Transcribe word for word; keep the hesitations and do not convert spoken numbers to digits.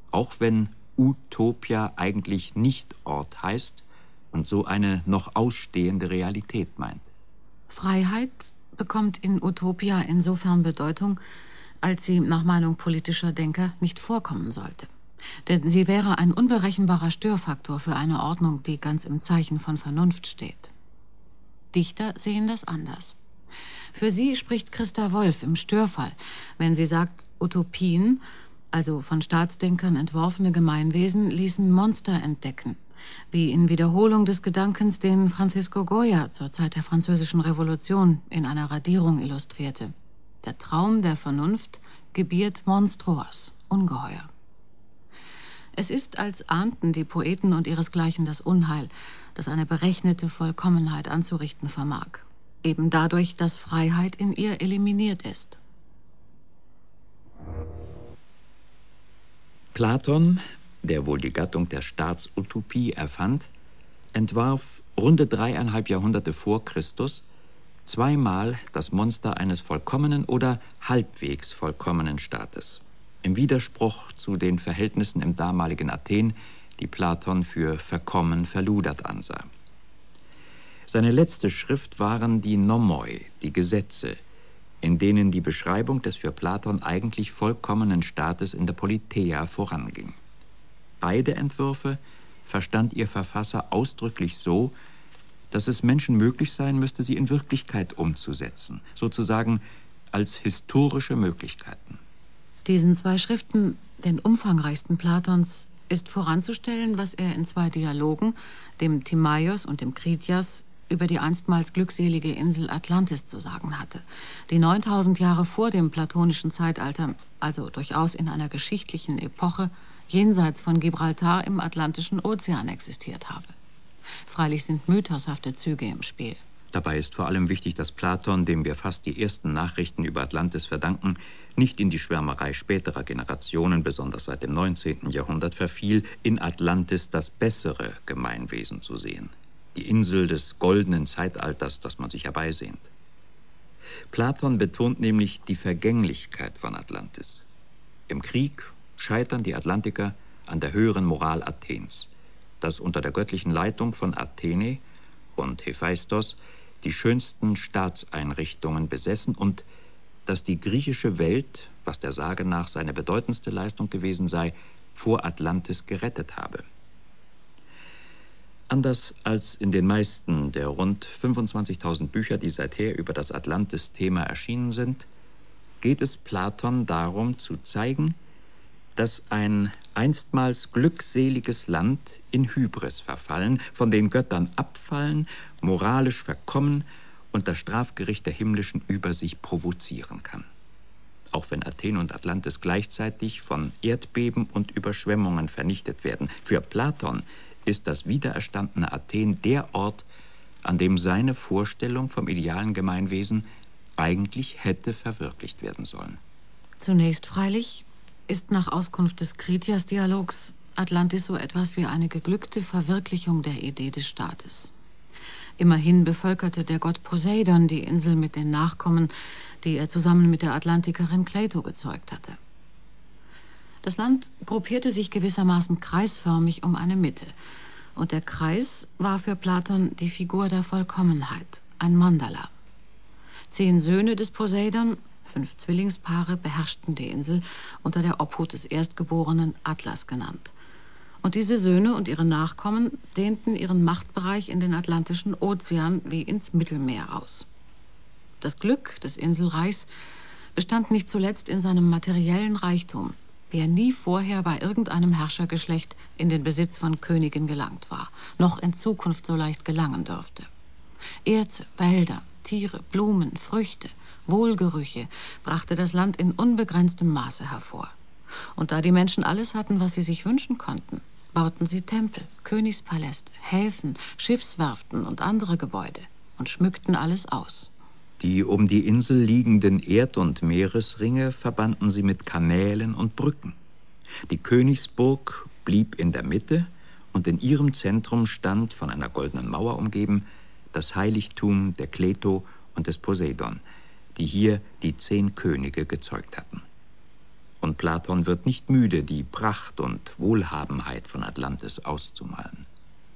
auch wenn Utopia eigentlich nicht Ort heißt und so eine noch ausstehende Realität meint. Freiheit bekommt in Utopia insofern Bedeutung, als sie nach Meinung politischer Denker nicht vorkommen sollte. Denn sie wäre ein unberechenbarer Störfaktor für eine Ordnung, die ganz im Zeichen von Vernunft steht. Dichter sehen das anders. Für sie spricht Christa Wolf im Störfall, wenn sie sagt, Utopien, also von Staatsdenkern entworfene Gemeinwesen, ließen Monster entdecken, wie in Wiederholung des Gedankens, den Francisco Goya zur Zeit der Französischen Revolution in einer Radierung illustrierte. Der Traum der Vernunft gebiert Monstros, Ungeheuer. Es ist, als ahnten die Poeten und ihresgleichen das Unheil, das eine berechnete Vollkommenheit anzurichten vermag. Eben dadurch, dass Freiheit in ihr eliminiert ist. Platon, der wohl die Gattung der Staatsutopie erfand, entwarf runde dreieinhalb Jahrhunderte vor Christus zweimal das Monster eines vollkommenen oder halbwegs vollkommenen Staates. Im Widerspruch zu den Verhältnissen im damaligen Athen, die Platon für verkommen verludert ansah. Seine letzte Schrift waren die Nomoi, die Gesetze, in denen die Beschreibung des für Platon eigentlich vollkommenen Staates in der Politeia voranging. Beide Entwürfe verstand ihr Verfasser ausdrücklich so, dass es Menschen möglich sein müsste, sie in Wirklichkeit umzusetzen, sozusagen als historische Möglichkeiten. Diesen zwei Schriften, den umfangreichsten Platons, ist voranzustellen, was er in zwei Dialogen, dem Timaios und dem Kritias, über die einstmals glückselige Insel Atlantis zu sagen hatte, die neuntausend Jahre vor dem platonischen Zeitalter, also durchaus in einer geschichtlichen Epoche, jenseits von Gibraltar im Atlantischen Ozean existiert habe. Freilich sind mythoshafte Züge im Spiel. Dabei ist vor allem wichtig, dass Platon, dem wir fast die ersten Nachrichten über Atlantis verdanken, nicht in die Schwärmerei späterer Generationen, besonders seit dem neunzehnten Jahrhundert, verfiel, in Atlantis das bessere Gemeinwesen zu sehen. Die Insel des goldenen Zeitalters, das man sich herbeisehnt. Platon betont nämlich die Vergänglichkeit von Atlantis. Im Krieg scheitern die Atlantiker an der höheren Moral Athens, das unter der göttlichen Leitung von Athene und Hephaistos die schönsten Staatseinrichtungen besessen und dass die griechische Welt, was der Sage nach seine bedeutendste Leistung gewesen sei, vor Atlantis gerettet habe. Anders als in den meisten der rund fünfundzwanzigtausend Bücher, die seither über das Atlantis-Thema erschienen sind, geht es Platon darum zu zeigen, dass ein einstmals glückseliges Land in Hybris verfallen, von den Göttern abfallen, moralisch verkommen und das Strafgericht der himmlischen über sich provozieren kann. Auch wenn Athen und Atlantis gleichzeitig von Erdbeben und Überschwemmungen vernichtet werden. Für Platon ist das wiedererstandene Athen der Ort, an dem seine Vorstellung vom idealen Gemeinwesen eigentlich hätte verwirklicht werden sollen. Zunächst freilich ist nach Auskunft des Kritias-Dialogs Atlantis so etwas wie eine geglückte Verwirklichung der Idee des Staates. Immerhin bevölkerte der Gott Poseidon die Insel mit den Nachkommen, die er zusammen mit der Atlantikerin Kleito gezeugt hatte. Das Land gruppierte sich gewissermaßen kreisförmig um eine Mitte. Und der Kreis war für Platon die Figur der Vollkommenheit, ein Mandala. Zehn Söhne des Poseidon, fünf Zwillingspaare, beherrschten die Insel unter der Obhut des Erstgeborenen, Atlas genannt. Und diese Söhne und ihre Nachkommen dehnten ihren Machtbereich in den Atlantischen Ozean wie ins Mittelmeer aus. Das Glück des Inselreichs bestand nicht zuletzt in seinem materiellen Reichtum, wie er nie vorher bei irgendeinem Herrschergeschlecht in den Besitz von Königen gelangt war, noch in Zukunft so leicht gelangen dürfte. Erze, Wälder, Tiere, Blumen, Früchte, Wohlgerüche brachte das Land in unbegrenztem Maße hervor. Und da die Menschen alles hatten, was sie sich wünschen konnten, bauten sie Tempel, Königspaläste, Häfen, Schiffswerften und andere Gebäude und schmückten alles aus. Die um die Insel liegenden Erd- und Meeresringe verbanden sie mit Kanälen und Brücken. Die Königsburg blieb in der Mitte und in ihrem Zentrum stand, von einer goldenen Mauer umgeben, das Heiligtum der Kleto und des Poseidon, die hier die zehn Könige gezeugt hatten. Und Platon wird nicht müde, die Pracht und Wohlhabenheit von Atlantis auszumalen.